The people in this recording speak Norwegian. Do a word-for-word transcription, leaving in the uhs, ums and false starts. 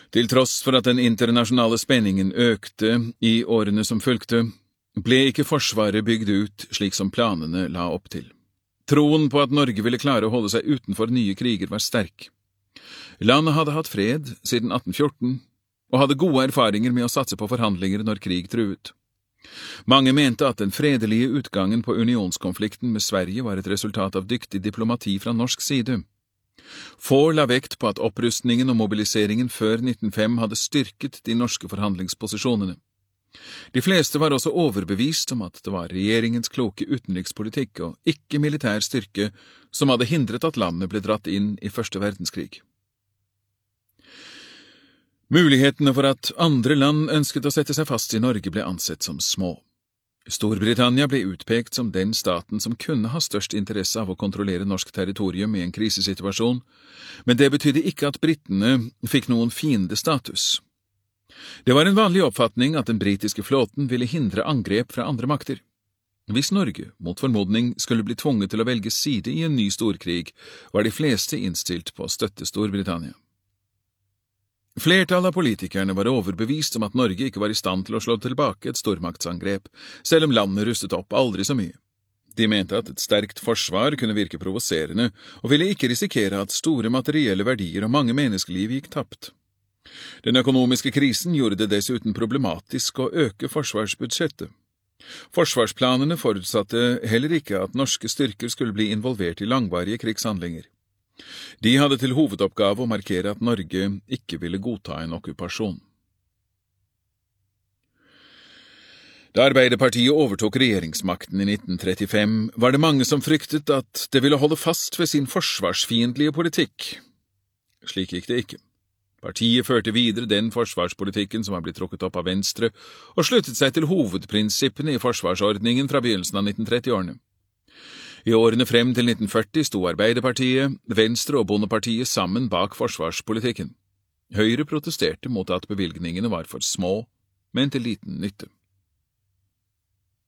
Til tross for at den internasjonale spenningen økte i årene som fulgte, ble ikke forsvaret bygd ut slik som planene la opp til. Troen på at Norge ville klare å holde seg utenfor nye kriger var sterk. Landet hadde hatt fred siden atten fjorten, og hadde gode erfaringer med å satse på forhandlinger når krig truet. Mange mente at den fredelige utgangen på unionskonflikten med Sverige var et resultat av dyktig diplomati fra norsk side. Få la vekt på at opprustningen og mobiliseringen før nitten fem hadde styrket de norske forhandlingsposisjonene. De fleste var også overbevist om at det var regjeringens kloke utenrikspolitikk og ikke militær styrke som hadde hindret at landet ble dratt inn i første verdenskrig. Mulighetene for at andre land ønsket å sette seg fast i Norge ble ansett som små. Storbritannia ble utpekt som den staten som kunne ha størst interesse av å kontrollere norsk territorium i en krisesituasjon, men det betydde ikke at britene fikk noen fiendestatus. Det var en vanlig oppfatning at den britiske flåten ville hindre angrep fra andre makter. Hvis Norge, mot formodning, skulle bli tvunget til å velge side i en ny storkrig, var de fleste innstilt på å støtte Storbritannia. Flertallet av politikerne var overbevist om at Norge ikke var i stand til å slå tilbake et stormaktsangrep, selv om landet rustet opp aldri så mye. De mente at et sterkt forsvar kunne virke provoserende, og ville ikke risikere at store materielle verdier og mange menneskeliv gikk tapt. Den økonomiske krisen gjorde det dessuten problematisk å øke forsvarsbudsjettet. Forsvarsplanene forutsatte heller ikke at norske styrker skulle bli involvert i langvarige krigshandlinger. De hadde til hovedoppgave å markere at Norge ikke ville godta en okkupasjon. Da Arbeiderpartiet overtok regjeringsmakten i nitten trettifem, var det mange som fryktet at det ville holde fast ved sin forsvarsfiendtlige politikk. Slik gikk det ikke. Partiet førte videre den forsvarspolitikken som var blitt trukket opp av Venstre, og sluttet seg til hovedprinsippene i forsvarsordningen fra begynnelsen av nitten trettiårene. I årene frem til nitten førti sto Arbeiderpartiet, Venstre og Bondepartiet sammen bak forsvarspolitikken. Høyre protesterte mot at bevilgningene var for små, men til liten nytte.